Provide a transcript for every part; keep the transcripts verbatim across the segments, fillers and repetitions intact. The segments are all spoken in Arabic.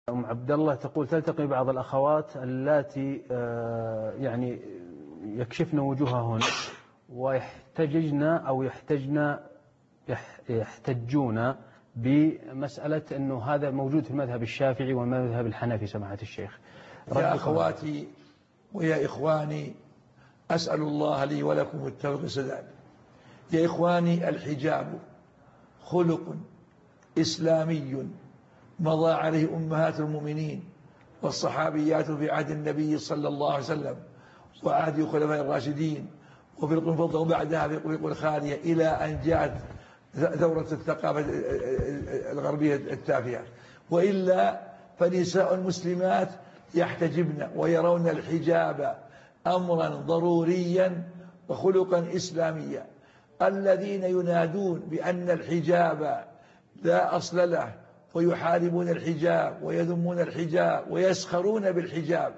أم عبد الله تقول تلتقي بعض الأخوات اللاتي يعني يكشفن وجوههن ويحتججن أو يحتجن يحتجون بمسألة أنه هذا موجود في المذهب الشافعي والمذهب الحنفي. سماحة الشيخ، يا أخواتي ويا إخواني، أسأل الله لي ولكم التوفيق والسداد. يا إخواني، الحجاب خلق إسلامي مضى عليه أمهات المؤمنين والصحابيات في عهد النبي صلى الله عليه وسلم وعهد الخلفاء الراشدين وفي القرون المفضلة وبعدها في القرون الخالية إلى أن جاءت ثورة الثقافة الغربية التافهة. وإلا فنساء المسلمات يحتجبن ويرون الحجاب أمرا ضروريا وخلقا إسلاميا. الذين ينادون بأن الحجاب لا أصل له ويحاربون الحجاب ويذمون الحجاب ويسخرون بالحجاب،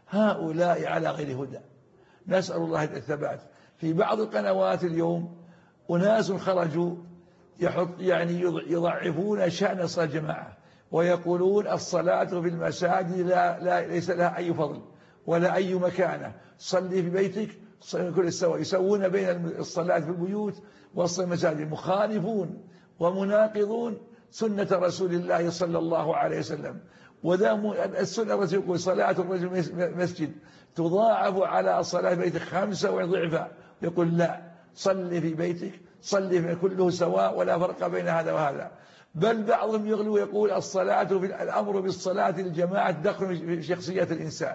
هؤلاء على غير هدى. نسأل الله الثبات. في بعض القنوات اليوم أناس خرجوا يحط يعني يضعفون شأن صلاة الجماعة ويقولون الصلاة في المساجد لا, لا ليس لها أي فضل ولا أي مكانة، صلي في بيتك صلي كل السواء. يسوون بين الصلاة في البيوت والصلاة في المساجد، مخالفون ومناقضون سنة رسول الله صلى الله عليه وسلم. ودام السنة الرسول يقول صلاة الرجل مسجد تضاعف على صلاة بيتك خمسة وضعفا، يقول لا، صلي في بيتك صلي في كله سواء ولا فرق بين هذا وهذا. بل بعضهم يغلو ويقول الصلاة في الأمر بالصلاة للجماعة دخل في شخصية الإنسان.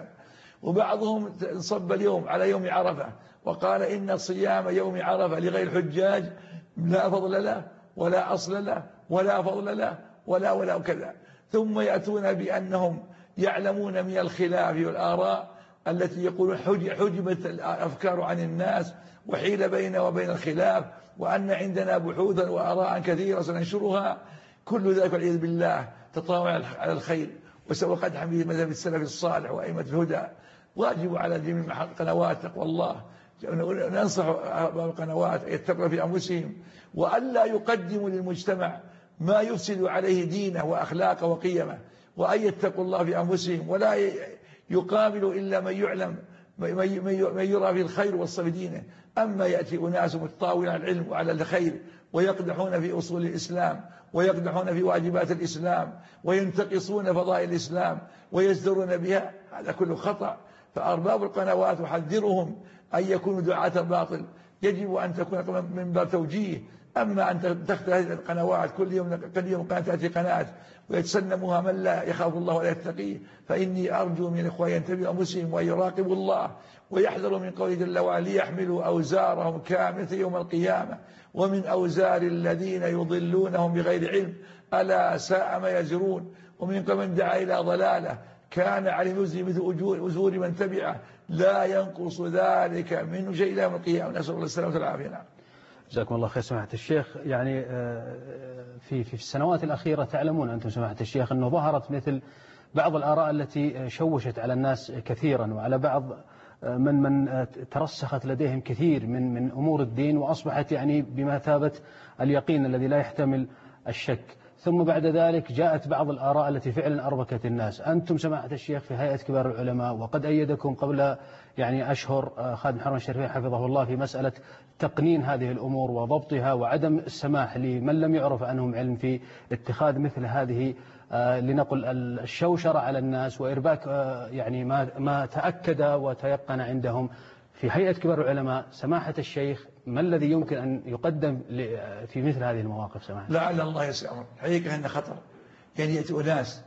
وبعضهم انصب اليوم على يوم عرفة وقال إن صيام يوم عرفة لغير الحجاج لا فضل له ولا أصل له ولا فضل له ولا ولا كذا. ثم يأتون بأنهم يعلمون من الخلاف والآراء التي يقولون حجبت الأفكار عن الناس وحيل بين وبين الخلاف، وأن عندنا بحوثا وآراء كثيرة سننشرها. كل ذلك والعياذ بالله تطاوع على الخير وسوى قدحا في مذهب السلف الصالح وأئمة الهدى. واجب على جميع القنوات تقوى الله، ننصح القنوات أن يتقوا في أنفسهم وألا يقدموا للمجتمع ما يفسد عليه دينه وأخلاقه وقيمه، وأن يتقوا الله في أنفسهم ولا يقابلوا إلا من يعلم من يرى في الخير والصف دينه. أما يأتي أناس متطاولين على العلم وعلى الخير ويقدحون في أصول الإسلام ويقدحون في واجبات الإسلام وينتقصون فضائل الإسلام ويزدرون بها، هذا كله خطأ. فأرباب القنوات أحذرهم أن يكونوا دعاة الباطل، يجب أن تكون من باب توجيه. أما أن تختار هذه القنوات كل يوم كل يوم قناة تأتي قناة ويتسنمها من لا يخاف الله ولا يتقيه، فإني أرجو من الإخوة ينتبهوا أنفسهم ويراقبوا الله ويحذروا من قوله جل وعلا ليحملوا أوزارهم كاملة يوم القيامة ومن أوزار الذين يضلونهم بغير علم ألا ساء ما يزرون. ومن من دعا إلى ضلاله كان عليه وزر مثل أجور من تبعه لا ينقص ذلك منه شيء إلى يوم القيامة. نسأل الله السلامة والعافية. جزاكم الله خير سماحة الشيخ. يعني في في السنوات الأخيرة تعلمون أنتم سماحة الشيخ أنه ظهرت مثل بعض الآراء التي شوشت على الناس كثيرا وعلى بعض من من ترسخت لديهم كثير من من أمور الدين وأصبحت يعني بمثابة اليقين الذي لا يحتمل الشك. ثم بعد ذلك جاءت بعض الآراء التي فعلا أربكت الناس. أنتم سماحة الشيخ في هيئة كبار العلماء وقد أيدكم قبل يعني أشهر خادم الحرمين الشريفين حفظه الله في مسألة تقنين هذه الأمور وضبطها وعدم السماح لمن لم يعرف عنهم علم في اتخاذ مثل هذه لنقل الشوشرة على الناس وإرباك يعني ما ما تأكد وتيقن عندهم. في هيئة كبار العلماء سماحة الشيخ ما الذي يمكن أن يقدم في مثل هذه المواقف سماحة؟ لعل الله يسأل. حقيقة أن خطر، يعني يأتي أناس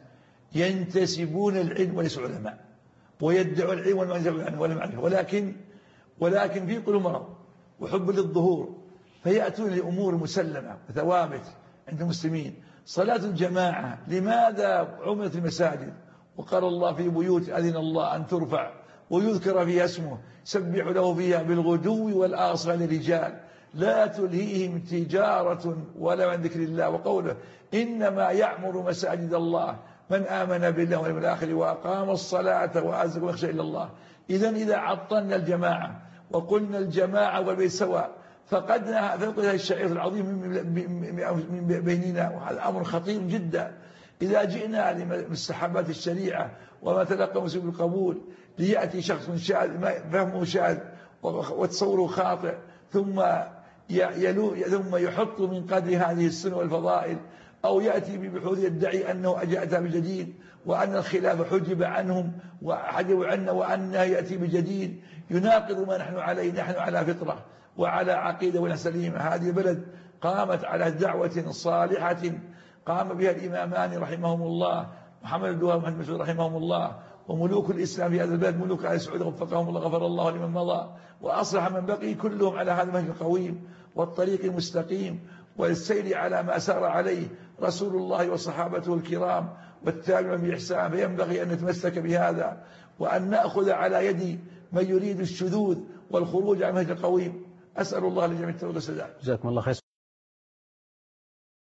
ينتسبون العلم وليسوا علماء ويدعوا العلم والمعرفة، ولكن ولكن في قلوب مرض وحب للظهور، فيأتون لأمور مسلمة وثوابت عند المسلمين. صلاة الجماعة لماذا عملت المساجد وقال الله في بيوت أذن الله أن ترفع ويذكر فيها اسمه سبح له فيها بالغدو والآصال رجال لا تلهيهم تجارة ولا عن ذكر الله، وقوله إنما يعمر مساجد الله من آمن بالله واليوم الآخر وأقام الصلاة وأزكى ويخشى إلا الله. إذن إذا عطلنا الجماعة وقلنا الجماعة والبيت سواء فقدنا فقد الشعير العظيم من بيننا، وهذا أمر خطير جدا. إذا جئنا لمستحبات الشريعة وما تلقى مسلم بالقبول ليأتي شخص شاذ فهمه شاذ وتصوره خاطئ ثم يلو ثم يحط من قدر هذه السنة والفضائل، أو يأتي ببحوث يدعي أنه أجأت بجديد وأن الخلاف حجب عنهم وحجبوا عنا وأنه يأتي بجديد يناقض ما نحن عليه. نحن على فطرة وعلى عقيدة سليمة. هذه البلد قامت على دعوة صالحة قام بها الإمامان رحمهم الله، محمد بن وهب ومحمد بن مسعود رحمهم الله، وملوك الإسلام في هذا البلد ملوك آل سعود وفقهم الله غفر الله لمن مضى، وأصلح من بقي كلهم على هذا المنهج القويم والطريق المستقيم والسير على ما سار عليه رسول الله وصحابته الكرام والتابعين بإحسان. فينبغي أن نتمسك بهذا وأن نأخذ على يد من يريد الشذوذ والخروج عن المنهج القويم. أسأل الله لجميع التوفيق والسداد. جزاكم الله خير.